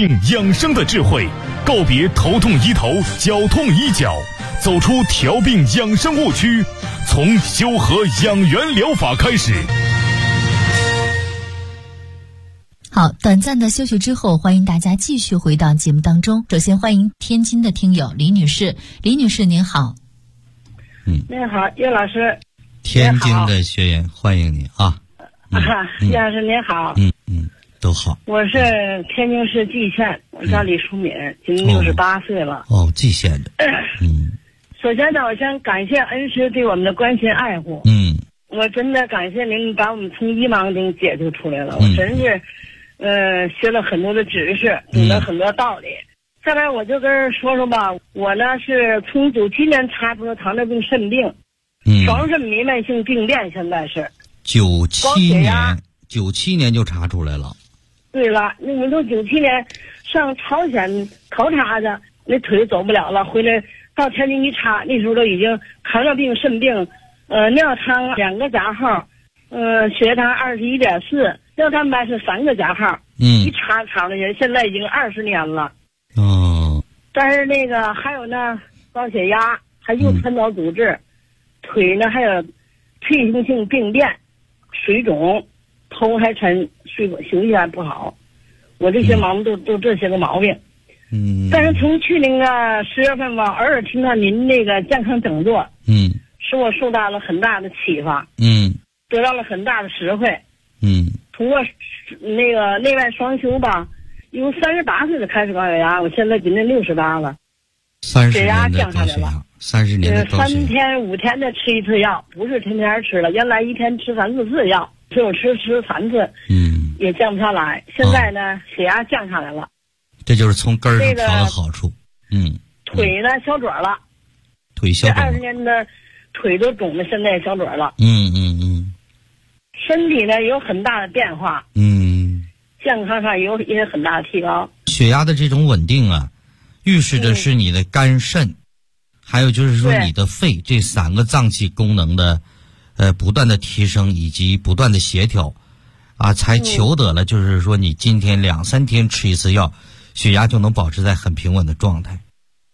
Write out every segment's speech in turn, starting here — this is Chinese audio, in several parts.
病养生的智慧，告别头痛医头、脚痛医脚，走出调病养生误区，从修和养元疗法开始。 好，短暂的休息之后，欢迎大家继续回到节目当中。首先欢迎天津的听友李女士，李女士您好。 您好，叶老师。 天津的学员欢迎你啊。 叶老师您好。 都好。 我是天津市蓟县，我叫李淑敏，今年68岁了。 蓟县的。 首先呢，我先感谢恩师对我们的关心爱护。我真的感谢您把我们从迷茫中解救出来了。我真是学了很多的知识，懂了很多道理。下边我就跟人说说吧，我呢是从97年查出了糖尿病肾病，双肾弥漫性病变，现在是 97年就查出来了。 对了，我们都97年上朝鲜考察的，那腿走不了了，回来到天津一查，那时候都已经糖尿病肾病，尿糖2个加号，血糖21.4，尿蛋白是3个加号。一查了人，现在已经20年了。但是那个还有呢，高血压，还有传导阻滞，腿呢还有退行性病变，水肿，头还沉，休息还不好。我这些毛病都这些个毛病。但是从去年10月份吧，偶尔听到您那个健康讲座，使我受到了很大的启发，得到了很大的实惠。通过那个内外双修吧，由38岁就开始高血压，我现在今年68了，血压降下来了。 30年的高血压 ，3天5天的吃一次药，不是天天吃了，原来一天吃3、4次药，只有吃3次，也降不下来。现在呢，血压降下来了， 这就是从根儿上调的好处。 腿呢消肿了， 腿消肿了， 这20年的腿都肿了，现在也消肿了。身体呢有很大的变化，健康上也有很大的提高。 血压的这种稳定啊，预示着是你的肝肾，还有就是说你的肺这3个脏器功能的不断的提升以及不断的协调啊，才求得了就是说你今天2、3天吃一次药，血压就能保持在很平稳的状态。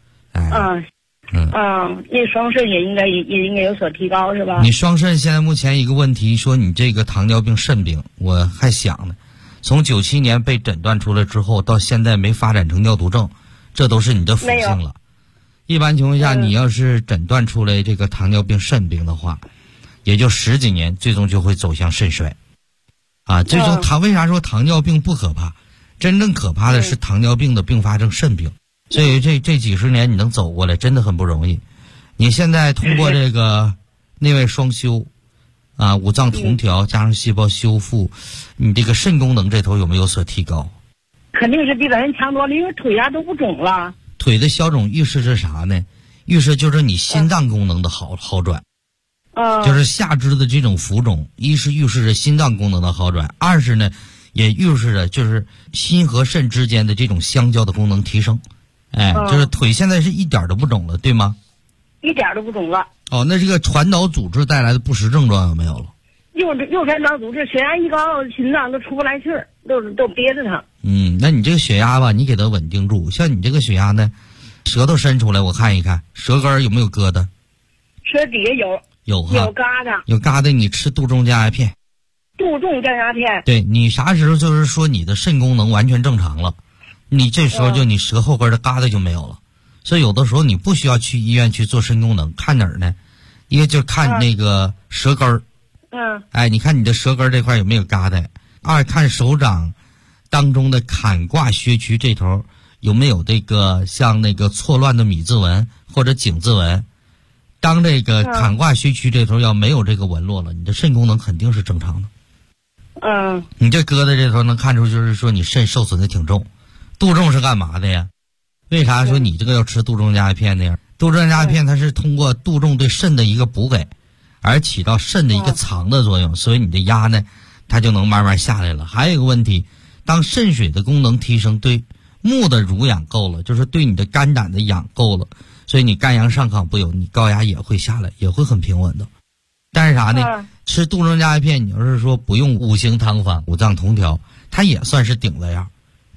那双肾也应该有所提高，是吧？ 你双肾现在目前一个问题，说你这个糖尿病肾病，我还想呢，从97年被诊断出来之后，到现在没发展成尿毒症，这都是你的福星了。一般情况下，你要是诊断出来这个糖尿病肾病的话，也就10几年，最终就会走向肾衰。最终为啥说糖尿病不可怕？真正可怕的是糖尿病的并发症肾病。所以这几十年你能走过来真的很不容易。你现在通过这个内外双修五脏同调加上细胞修复，你这个肾功能这头有没有所提高？ 肯定是比咱人强多了，因为腿都不肿了。 腿的消肿预示着啥呢？预示就是你心脏功能的好转。就是下肢的这种浮肿，一是预示着心脏功能的好转，二是呢也预示着就是心和肾之间的这种相交的功能提升。就是腿现在是一点都不肿了，对吗？ 一点都不肿了。 那这个传导阻滞带来的不实症状有没有了？ 右传导阻滞，血压一高，心脏都出不来气儿，都憋着它。 那你这个血压吧，你给它稳定住。像你这个血压呢，舌头伸出来，我看一看，舌根有没有疙瘩？ 舌底下有疙瘩， 有疙瘩，你吃杜仲降压片。 杜仲降压片。对， 你啥时候就是说你的肾功能完全正常了？你这时候就你舌后根的疙瘩就没有了，所以有的时候你不需要去医院去做肾功能，看哪儿呢？一个就看那个舌根儿，你看你的舌根这块有没有疙瘩？二看手掌当中的坎卦穴区这头有没有这个像那个错乱的米字纹或者井字纹。当这个坎卦穴区这头要没有这个纹络了，你的肾功能肯定是正常的。你这疙瘩这头能看出就是说你肾受损的挺重。杜仲是干嘛的呀？为啥说你这个要吃杜仲降压片的呀？杜仲降压片它是通过杜仲对肾的一个补给，而起到肾的一个藏的作用，所以你的压呢，它就能慢慢下来了。还有一个问题，当肾水的功能提升，对木的濡养够了，就是对你的肝胆的养够了，所以你肝阳上亢不有，你高压也会下来，也会很平稳的。但是啥呢？吃杜仲降压片，你要是说不用5行汤方、五脏同调，它也算是顶了样。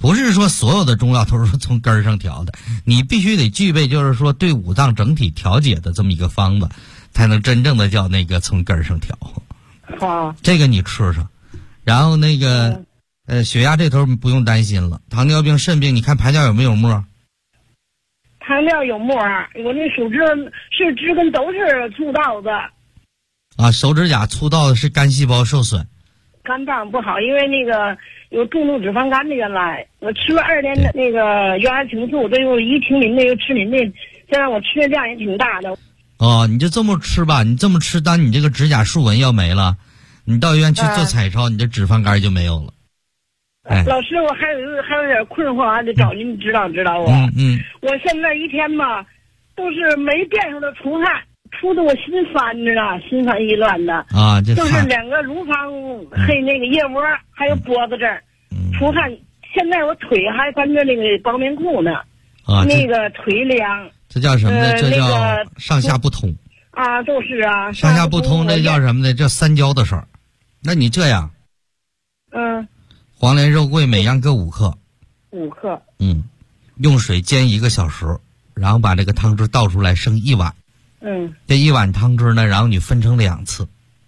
不是说所有的中药都是从根儿上调的，你必须得具备就是说对五脏整体调节的这么一个方子，才能真正的叫那个从根儿上调。 好， 这个你吃上，然后那个血压这头不用担心了，糖尿病、肾病，你看排尿有没有沫？ 糖尿有沫，我那手指是指根都是粗糙的。 啊，手指甲粗糙的是肝细胞受损。 肝脏不好，因为那个有重度脂肪肝的，原来我吃了2年的那个原来挺素，都有一挺磷的，又吃磷的，现在我吃的量也挺大的。 哦，你就这么吃吧，你这么吃，当你这个指甲竖纹要没了，你到医院去做彩超，你这脂肪肝就没有了。哎， 老师，我还有点困惑，还得找您指导指导我。我现在一天吧，都是没变数的出汗，出的我心烦着呢，心烦意乱的啊， 就是2个乳房黑那个腋窝，还有脖子这儿出汗。现在我腿还穿着那个包棉裤呢， 啊， 那个腿凉。 这叫什么呢？这叫上下不通。 啊，就是啊， 上下不通，这叫什么呢？叫三焦的事儿。那你这样，黄连、肉桂每样各5克。 5克。 用水煎1个小时，然后把这个汤汁倒出来，剩1碗。这1碗汤汁呢，然后你分成2次。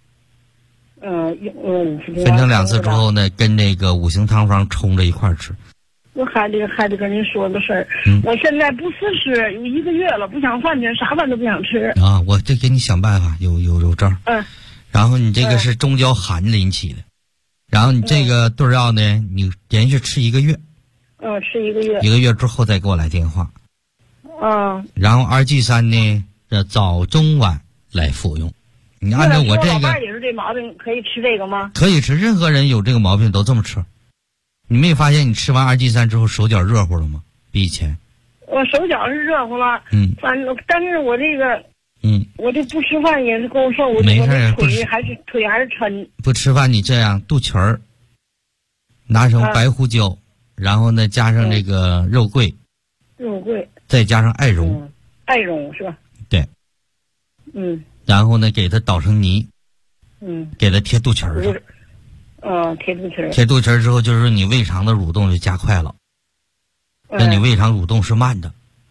分成2次之后呢，跟那个5行汤方冲着一块儿吃。 我还得跟您说个事儿，我现在不思食有1个月了，不想饭去，啥饭都不想吃啊！我这给你想办法，有招。然后你这个是中焦寒引起的，然后你这个对药呢，你连续吃1个月。 吃1个月。 1个月之后再给我来电话。然后2G3呢，早中晚来服用。你按照我这个。 老伴也是这毛病，可以吃这个吗？ 可以吃，任何人有这个毛病都这么吃。你没发现你吃完2G3之后手脚热乎了吗？比以前。 我手脚是热乎了，但是我这个，我这不吃饭也是够受， 没事， 腿还是抻。 不吃饭你这样肚脐儿，拿上白胡椒，然后呢加上这个肉桂，再加上艾绒， 艾绒是吧？ 对。然后呢给它捣成泥，给它贴肚脐儿上。 贴肚脐儿。 贴肚脐儿之后，就是你胃肠的蠕动就加快了。那你胃肠蠕动是慢的，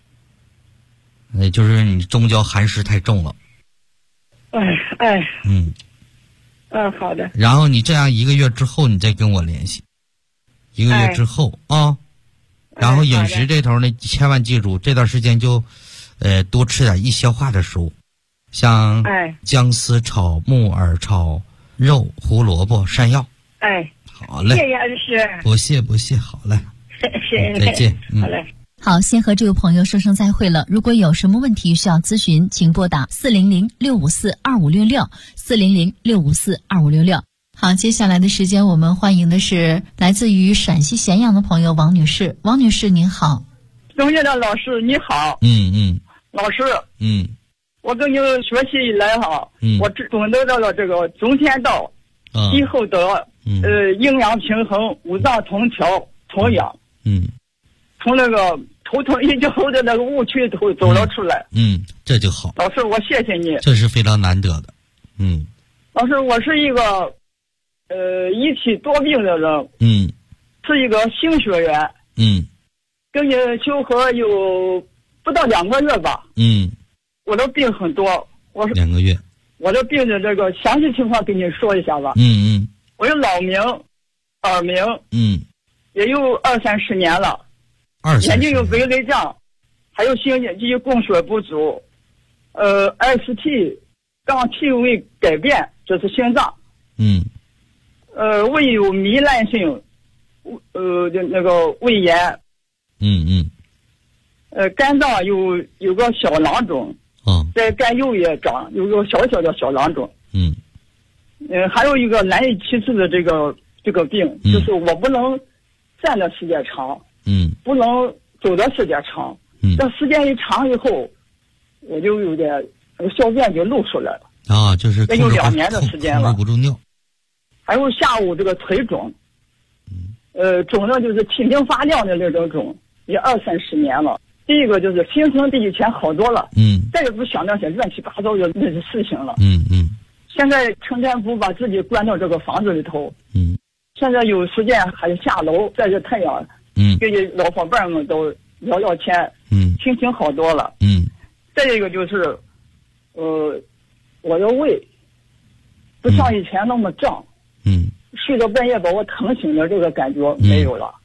就是你中焦寒湿太重了。 好的。 然后你这样1个月之后，你再跟我联系。1个月之后啊，然后饮食这头呢，千万记住，这段时间就，多吃点易消化的食物，像姜丝炒木耳炒肉、胡萝卜、山药。好嘞， 谢谢恩师。 不谢，好嘞， 谢谢， 再见。 好嘞。 好，先和这位朋友说声再会了。如果有什么问题需要咨询，请拨打400-654-2566，400-654-2566。好，接下来的时间我们欢迎的是来自于陕西咸阳的朋友王女士。王女士您好。 中学的老师你好。老师，我跟你学习以来哈，我总得到了这个中天道，以后的营养平衡、五脏通调、同养，从那个头痛医脚后的那个误区都走了出来。 这就好。 老师，我谢谢你。 这是非常难得的。 老师，我是一个一体多病的人。是一个新学员。跟你修合有不到2个月吧。我的病很多，我是2 个月。 我的病的这个详细情况跟你说一下吧。我有老鸣、耳鸣，也有20-30年了。眼睛有微泪障，还有心肌供血不足，ST 杠 T 位改变，这是心脏。胃有糜烂性，那个胃炎。肝脏有个小囊肿。在肝右也长，有个小小的小囊肿。还有一个难以启齿的这个病，就是我不能站的时间长，不能走的时间长。这时间一长以后，我就有点小便就漏出来了。 就是也有2年的时间了。 控制不住尿。 还有下午这个腿肿，肿的就是提心发亮的那种肿，也20-30年了。第一个就是心情比以前好多了，再也不想那些乱七八糟的那些事情了。现在成天不把自己关到这个房子里头，现在有时间还下楼晒着太阳， 跟老伙伴们都聊聊天，心情好多了。再一个就是，我的胃不像以前那么胀，睡到半夜把我疼醒的这个感觉没有了。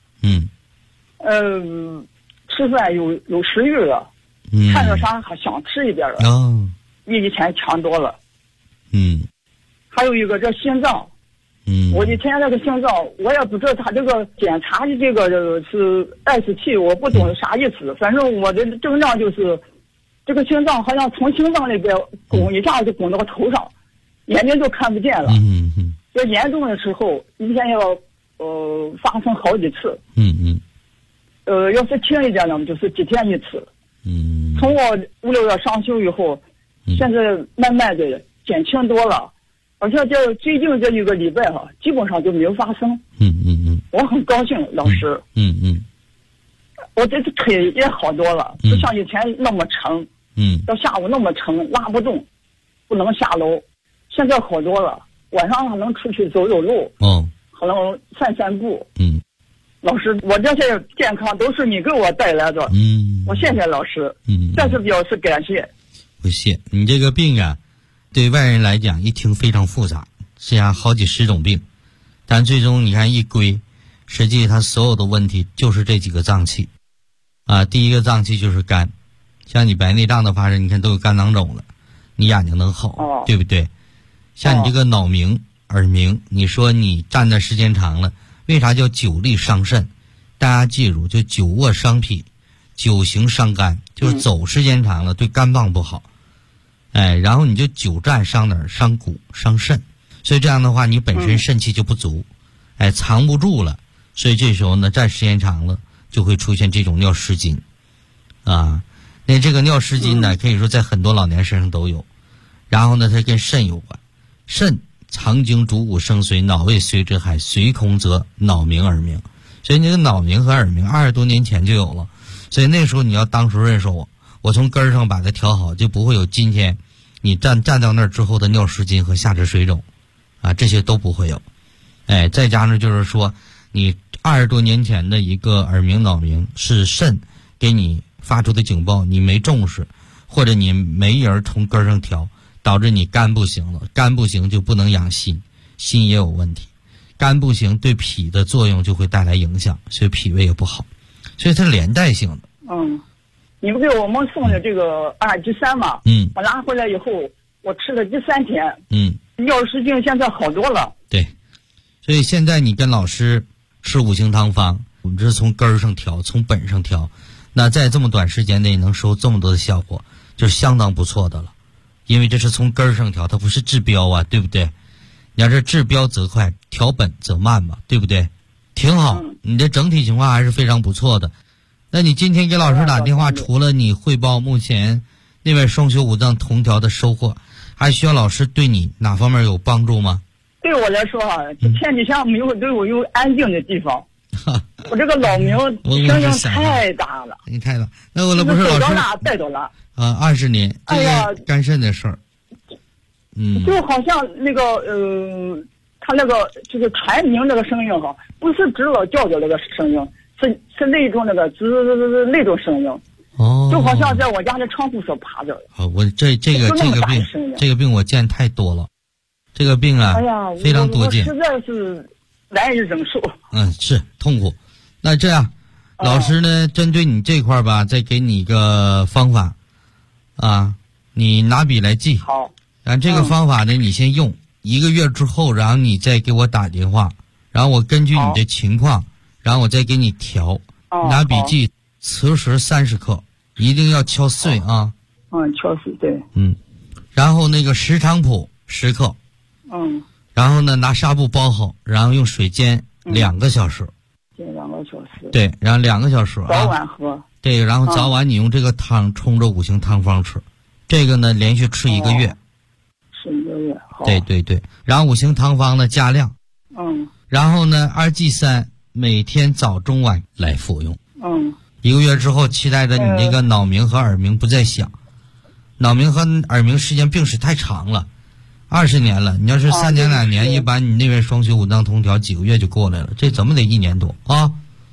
吃饭有食欲了，看着啥还想吃一点了，比以前强多了。还有一个这心脏，我以前那个心脏我也不知道他这个检查的这个是 ST， 我不懂啥意思，反正我的症状就是这个心脏好像从心脏那边拱一下就拱到头上，眼睛就看不见了。要严重的时候一天要发生好几次。要是轻一点呢，就是几天一次。从我5、6月上休以后，现在慢慢的减轻多了，而且这最近这一个礼拜基本上就没有发生。我很高兴，老师。我这次腿也好多了，不像以前那么沉。到下午那么沉，拉不动，不能下楼。现在好多了，晚上还能出去走走路。还能散散步。老师，我这些健康都是你给我带来的。我谢谢老师。再次表示感谢。 不谢。你这个病啊，对外人来讲一听非常复杂，实际上好几十种病，但最终你看一归，实际它所有的问题就是这几个脏器。第一个脏器就是肝，像你白内障的发生，你看都有肝囊肿了，你眼睛能好，对不对？像你这个脑鸣、耳鸣，你说你站的时间长了，为啥叫久立伤肾？大家记住，就久卧伤脾，久行伤肝，就是走时间长了对肝脏不好。然后你就久站伤哪儿？伤骨、伤肾。所以这样的话，你本身肾气就不足，藏不住了。所以这时候呢，站时间长了，就会出现这种尿失禁。那这个尿失禁呢，可以说在很多老年身上都有。然后呢，它跟肾有关，肾藏精主骨生髓，脑胃随之海，髓空则脑鸣耳鸣。所以那个脑鸣和耳鸣20多年前就有了。所以那时候你要当初认识我从根儿上把它调好，就不会有今天你站到那儿之后的尿失禁和下肢水肿这些都不会有。再加上就是说你20多年前的一个耳鸣脑鸣是肾给你发出的警报，你没重视，或者你没人从根儿上调，导致你肝不行了，肝不行就不能养心，心也有问题，肝不行对脾的作用就会带来影响，所以脾胃也不好，所以它是连带性的。 你们给我们送的这个2G3嘛，我拿回来以后我吃了第3天，尿失禁现在好多了。 对，所以现在你跟老师吃5行汤方，我们这是从根儿上调，从本上调，那在这么短时间内能收这么多的效果，就是相当不错的了。因为这是从根儿上调，它不是治标对不对？你要是治标则快，调本则慢嘛，对不对？挺好，你的整体情况还是非常不错的。那你今天给老师打电话，除了你汇报目前那位双修5脏同调的收获，还需要老师对你哪方面有帮助吗？ 对我来说天底下没有对我有安静的地方。我这个脑鸣声音太大了。 你太大，那我不是老师带到了 20年，这个肝肾的事儿。 就好像那个他那个就是传鸣那个声音不是指老叫的那个声音，是那种那个那种声音。就好像在我家的窗户上爬着。 我这个病我见太多了，这个病非常多见， 我实在是难以忍受。 是痛苦。那这样，老师呢，针对你这块吧，再给你一个方法你拿笔来记。 好。 然后这个方法呢，你先用1个月之后，然后你再给我打电话，然后我根据你的情况，然后我再给你调。拿笔记，磁石30克，一定要敲碎敲碎，对。 然后那个石菖蒲10克。然后呢，拿纱布包好，然后用水煎2个小时。 煎2个小时。 对，然后2个小时早晚喝。 对，然后早晚你用这个汤冲着5行汤方吃，这个呢连续吃1个月。 吃1个月，好。 对，然后5行汤方呢加量。然后呢2G3每天早中晚来服用。1个月之后，期待着你那个脑鸣和耳鸣不再响。脑鸣和耳鸣时间病史太长了，20年了。你要是3年2年，一般你那边双修5脏同调几个月就过来了，这怎么得1年多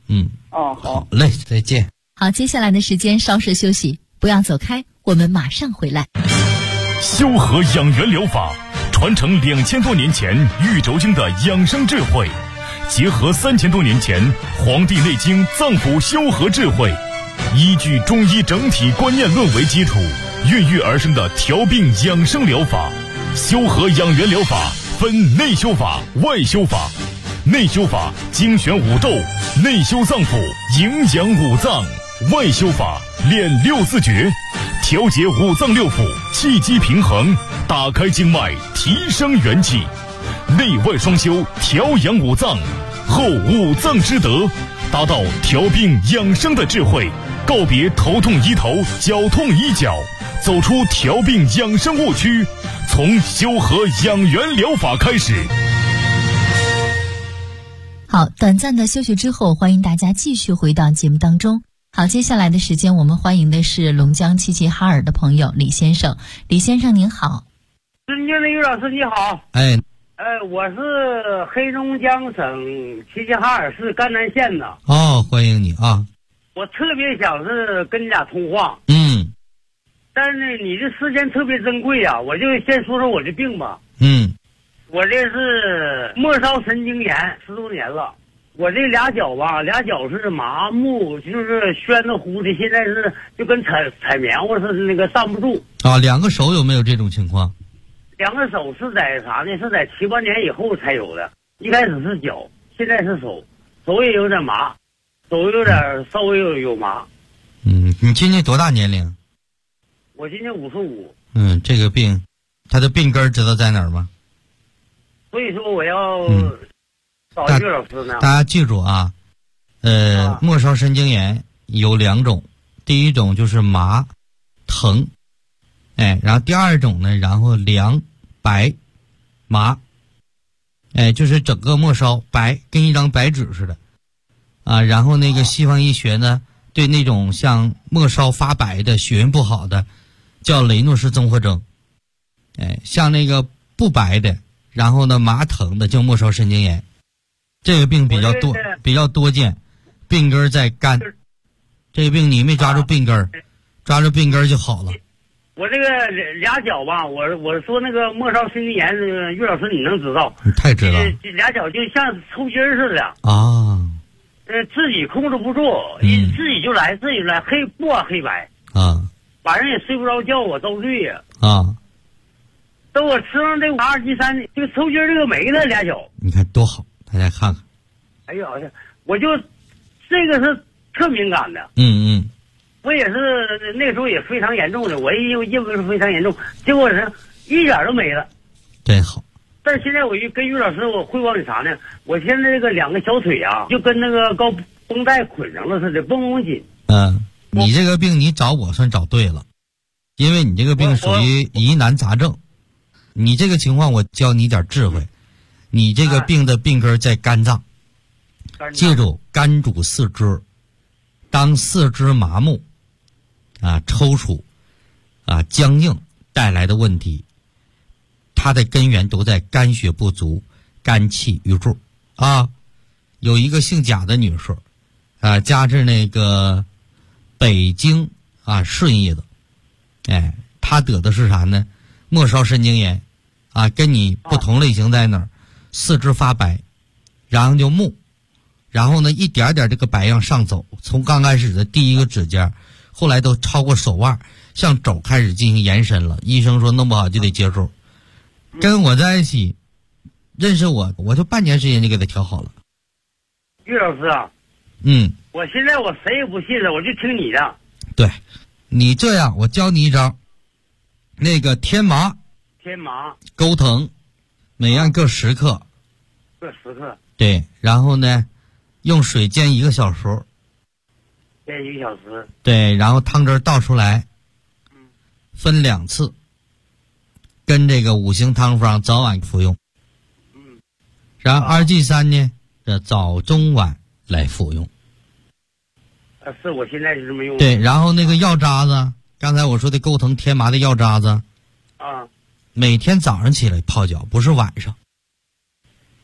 好嘞，再见。 好，接下来的时间稍事休息，不要走开，我们马上回来。 修和养元疗法传承2000多年前玉轴经的养生智慧，结合3000多年前《黄帝内经》脏腑修和智慧，依据中医整体观念论为基础，孕育而生的调病养生疗法。修和养元疗法分内修法、外修法。内修法精选五斗，内修脏腑，营养五脏；外修法练六字诀，调节五脏六腑，气机平衡，打开经脉，提升元气。内外双修，调养五脏，后五脏之德，达到调病养生的智慧。告别头痛医头，脚痛医脚，走出调病养生误区，从修和养元疗法开始。 好，短暂的休息之后，欢迎大家继续回到节目当中。好，接下来的时间我们欢迎的是龙江齐齐哈尔的朋友李先生。李先生您好。 尊敬的于老师你好。我是黑龙江省齐齐哈尔市甘南县的。 欢迎你啊。 我特别想是跟你俩通话。但是呢，你这时间特别珍贵啊，我就先说说我这病吧。我这是末梢神经炎10多年了，我这俩脚是麻木，就是宣的乎的，现在是就跟踩棉花似的，那个站不住。 两个手有没有这种情况？ 两个手是在啥呢？是在7、8年以后才有的，一开始是脚，现在是手，手也有点麻，手有点稍微有麻。 你今年多大年龄？ 我今年55。 这个病，它的病根知道在哪儿吗？ 所以说我要找于老师呢。 大家记住啊，末梢神经炎有2种，第一种就是麻疼，然后第二种呢，然后凉白麻，就是整个末梢白，跟一张白纸似的啊。然后那个西方医学呢，对那种像末梢发白的、血运不好的，叫雷诺氏综合征。像那个不白的，然后呢麻疼的叫末梢神经炎。这个病比较多见，病根在肝。这个病你没抓住病根，抓住病根就好了。 我这个俩脚吧，我说那个末梢神经炎，于老师你能知道？ 你太知道。 这俩脚就像抽筋似的啊。 自己控制不住，自己就来，不管黑白啊。 晚上也睡不着觉，我遭罪呀。 啊。 等我吃上这2G3，这个抽筋这个没了，俩脚。 你看多好，大家看看。 哎呀，我就这个是特敏感的。我也是那时候也非常严重的，我也认为是非常严重，结果是一点都没了。 真好。 但是现在我跟于老师我汇报你啥呢？我现在这个2个小腿啊，就跟那个高绷带捆上了似的，绷紧。 你这个病你找我算找对了，因为你这个病属于疑难杂症。你这个情况我教你点智慧，你这个病的病根在肝脏，记住肝主四肢，当四肢麻木抽搐僵硬带来的问题，它的根源都在肝血不足、肝气郁注有一个姓贾的女士家是那个北京顺义的，她得的是啥呢？末梢神经炎跟你不同类型在哪儿？四肢发白，然后就木，然后呢一点点这个白样上走，从刚开始的第一个指尖，后来都超过手腕，向肘开始进行延伸了。医生说弄不好就得接受。跟我在一起认识我就半年时间就给他调好了。 于老师啊，我现在我谁也不信了，我就听你的。 对，你这样我教你一招，那个天麻钩藤，每样各10克。 各10克。 对，然后呢，用水煎1个小时。 煎1个小时。 对，然后汤汁倒出来，分2次，跟这个5行汤方早晚服用。然后2G3呢，早中晚来服用。 是我现在是这么用的。 对，然后那个药渣子，刚才我说的钩藤天麻的药渣子。每天早上起来泡脚，不是晚上。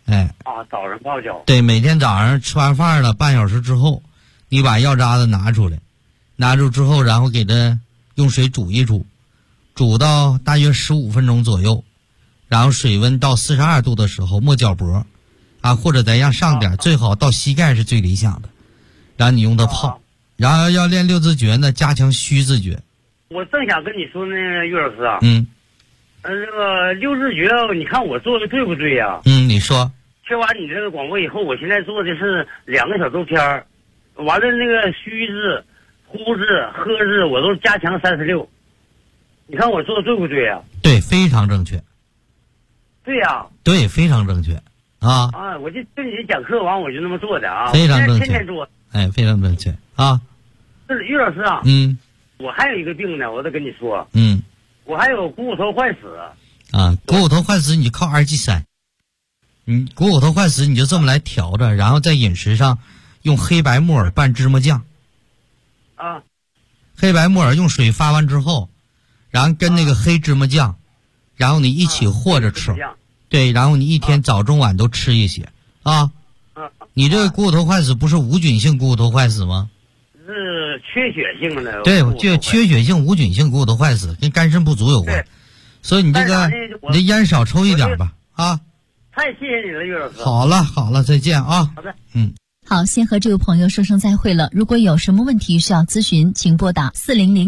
哎， 早上泡脚。 对，每天早上吃完饭了半小时之后，你把药渣子拿出来，拿出之后，然后给它用水煮一煮，煮到大约15分钟左右，然后水温到42度的时候没脚脖，或者咱让上点，最好到膝盖是最理想的，然后你用它泡。然后要练六字诀呢，加强虚字诀。 我正想跟你说那个岳老师啊，这个六字诀，你看我做的对不对呀？ 你说。 听完你这个广播以后，我现在做的是2个小周天儿，完了那个虚字、呼字、喝字，我都加强36。你看我做的对不对呀？ 对，非常正确。 对呀。 对，非常正确。 我就跟你讲课完，我就那么做的啊， 非常正确， 天天做。 哎，非常正确啊。 是岳老师啊。我还有一个病呢，我得跟你说。我还有股骨头坏死。 股骨头坏死，你就靠2G3。股骨头坏死，你就这么来调着，然后在饮食上用黑白木耳拌芝麻酱。黑白木耳用水发完之后，然后跟那个黑芝麻酱，然后你一起和着吃。对，然后你一天早中晚都吃一些啊。你这个股骨头坏死不是无菌性股骨头坏死吗？ 是缺血性的。 对，就缺血性无菌性股骨头坏死，跟肝肾不足有关。所以你这个你这烟少抽一点吧啊。 太谢谢你了，岳老师。 好了，再见啊。 好的。 好，先和这位朋友说声再会了。如果有什么问题需要咨询，请拨打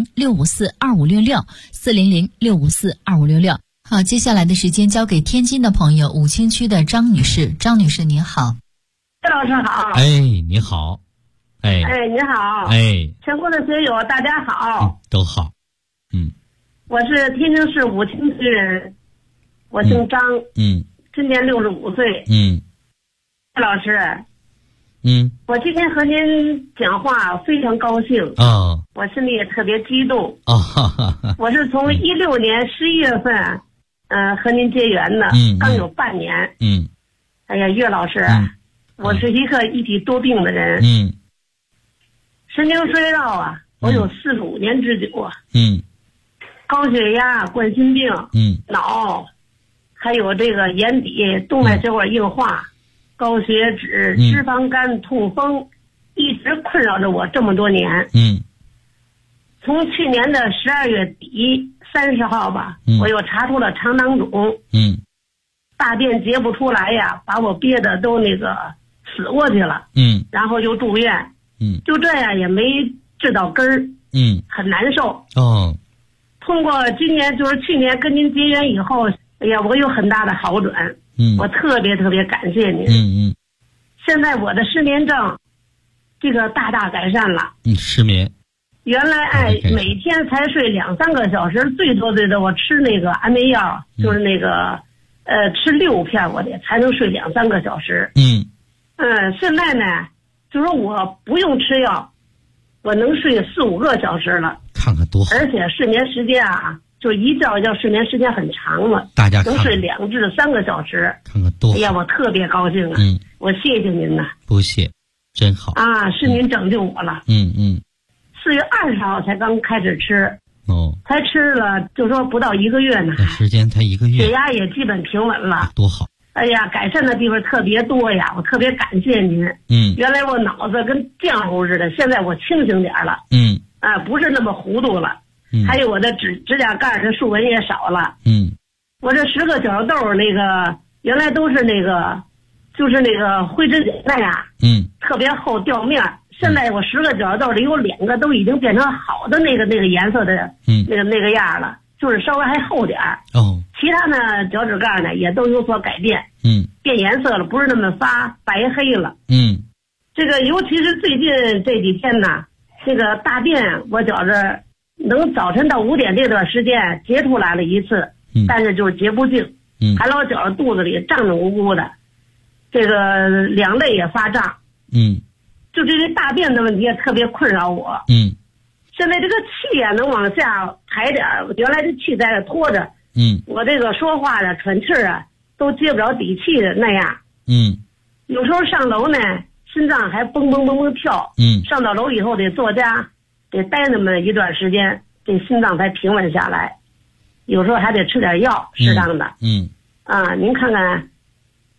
400-654-2566，400-654-2566。好，接下来的时间交给天津的朋友，武清区的张女士。张女士您好。 岳老师好。 你好。 你好。全国的学友大家好。 都好。 我是天津市武清区人，我姓张。今年65岁。岳老师。我今天和您讲话非常高兴。我心里也特别激动。我是从16年11月份和您结缘的。刚有半年。哎呀，岳老师。我是一个一体多病的人。神经衰弱我有45年之久。高血压、冠心病。脑，还有这个眼底动脉血管硬化。高血脂、脂肪肝、痛风，一直困扰着我这么多年。从去年的12月底30号吧，我又查出了肠囊肿。大便结不出来呀，把我憋得都那个死过去了。然后又住院。就这样也没治到根儿。很难受。通过今年就是去年跟您结缘以后，哎呀，我有很大的好转。我特别特别感谢您。现在我的失眠症这个大大改善了。 失眠原来每天才睡2-3个小时，最多我吃那个安眠药，就是那个吃6片我得才能睡2-3个小时。现在呢就是我不用吃药，我能睡4-5个小时了。 看看多好。 而且睡眠时间就一觉睡眠时间很长了， 大家看能睡2至3个小时。 看看多好。 哎呀，我特别高兴啊。我谢谢您呐。 不谢，真好是您拯救我了。4月20号才刚开始吃。才吃了就说不到1个月呢。 时间才1个月。 血压也基本平稳了。 多好。 哎呀，改善的地方特别多呀，我特别感谢您。原来我脑子跟浆糊似的，现在我清醒点了。不是那么糊涂了。还有我的指甲盖的竖纹也少了。我这10个角豆那个原来都是那个就是那个灰指甲呀。特别厚掉面。现在我10个角豆里有2个都已经变成好的那个颜色的那个样了，就是稍微还厚点儿。其他呢脚趾盖呢也都有所改变。变颜色了，不是那么发白黑了。这个尤其是最近这几天呢，这个大便我觉着能早晨到5点这段时间结出来了一次。但是就是结不净。还老觉着肚子里胀胀鼓鼓的，这个两肋也发胀。就这个大便的问题也特别困扰我。现在这个气也能往下排点，原来这气在这拖着。我这个说话喘气都接不着底气的那样。有时候上楼呢，心脏还蹦蹦蹦蹦跳。上到楼以后得坐家，得待那么一段时间，这心脏才平稳下来。有时候还得吃点药，适当的。您看看，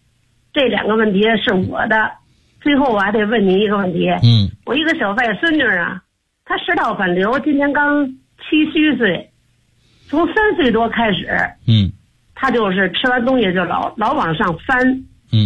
这2个问题是我的。最后我还得问您一个问题。我一个小外孙女啊，她食道反流，今年刚7虚岁，从3岁多开始，她就是吃完东西就老往上翻。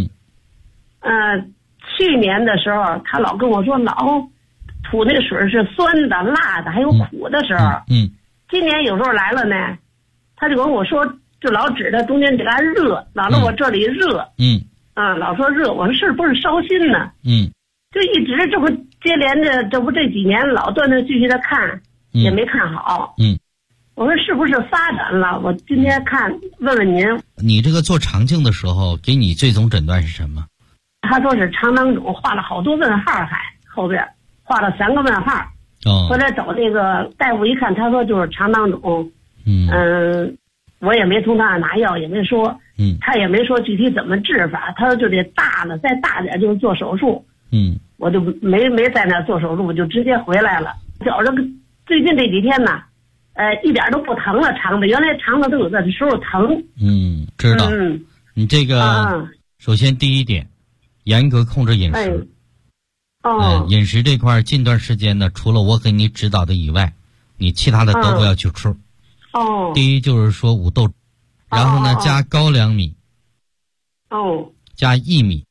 去年的时候，她老跟我说老吐那水是酸的、辣的，还有苦的时候。今年有时候来了呢，她就跟我说，就老指着中间这嘎热，老让我这里热。老说热，我说是不是烧心呢？就一直这不接连着，这不这几年老断断续续的看，也没看好。我说是不是发展了？我今天问问您， 你这个做肠镜的时候，给你最终诊断是什么？ 他说是肠囊肿，画了好多问号，还后边画了3个问号。后来找这个大夫一看，他说就是肠囊肿。我也没从他那拿药，也没说。他也没说具体怎么治法，他说就得大了，再大点就是做手术。我就没在那做手术，我就直接回来了。觉着最近这几天呢，一点都不疼了，肠子原来肠子都有的时候疼。 知道。你这个首先第一点，严格控制饮食。饮食这块近段时间呢，除了我给你指导的以外，你其他的都不要去吃。第一就是说五豆，然后呢加高粱米，加薏米，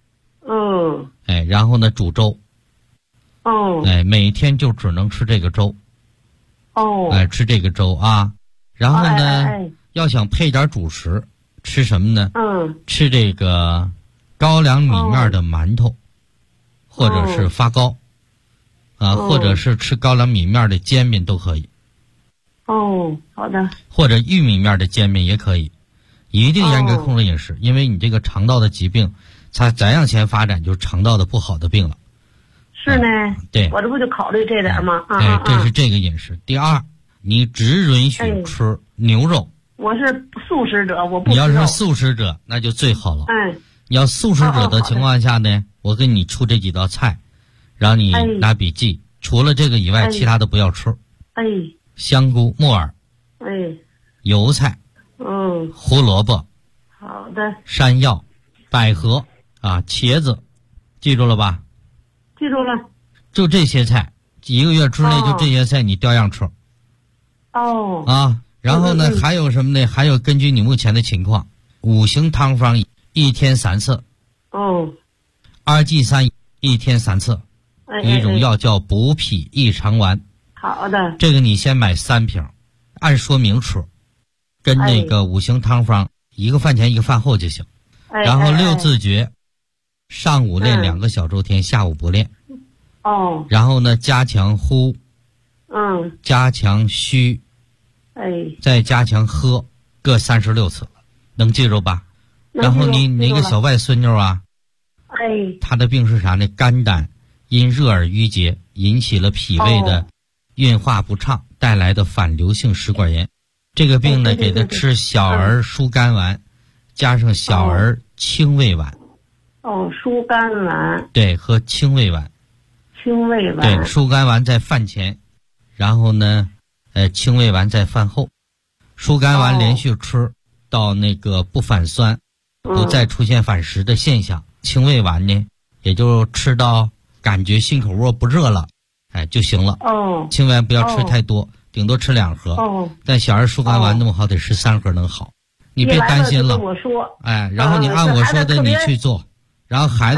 然后呢煮粥，每天就只能吃这个粥，吃这个粥啊，然后呢要想配点主食，吃什么呢？吃这个高粱米面的馒头，或者是发糕，或者是吃高粱米面的煎饼都可以。 好的。 或者玉米面的煎饼也可以，一定严格控制饮食，因为你这个肠道的疾病，它再向前发展就是肠道的不好的病了。 是呢。 对。 我这不就考虑这点吗？ 这是这个饮食。第二，你只允许吃牛肉。 我是素食者，我不吃肉。 你要是素食者，那就最好了。你要素食者的情况下呢，我给你出这几道菜，让你拿笔记。除了这个以外，其他的不要吃。香菇、木耳，油菜，胡萝卜， 好的， 山药，百合啊，茄子，记住了吧？ 记住了。 就这些菜，1个月之内就这些菜你照样吃。然后呢，还有什么呢？还有根据你目前的情况，5行汤方1天3次。2G3 1天3次。一种药叫补脾益肠丸。 好的。这个你先买3瓶，按说明吃，跟那个5行汤方，1个饭前1个饭后就行。然后6字诀，上午练2个小周天，下午不练。然后呢，加强呼，加强虚，再加强喝，各36次，能记住吧？然后你那个小外孙女啊，她的病是啥呢？肝胆因热而淤结，引起了脾胃的运化不畅，带来的反流性食管炎。这个病呢，给她吃小儿疏肝丸，加上小儿清胃丸。 疏肝丸。 对，和清胃丸。 清胃丸。 对，疏肝丸在饭前，然后呢，清胃丸在饭后。疏肝丸连续吃到那个不反酸，不再出现反食的现象。清胃丸呢，也就吃到感觉心口窝不热了，就行了。清胃丸不要吃太多，顶多吃2盒。但小儿疏肝丸那么好，得吃3盒能好。你别担心了。 我说。 然后你按我说的你去做，然后孩子。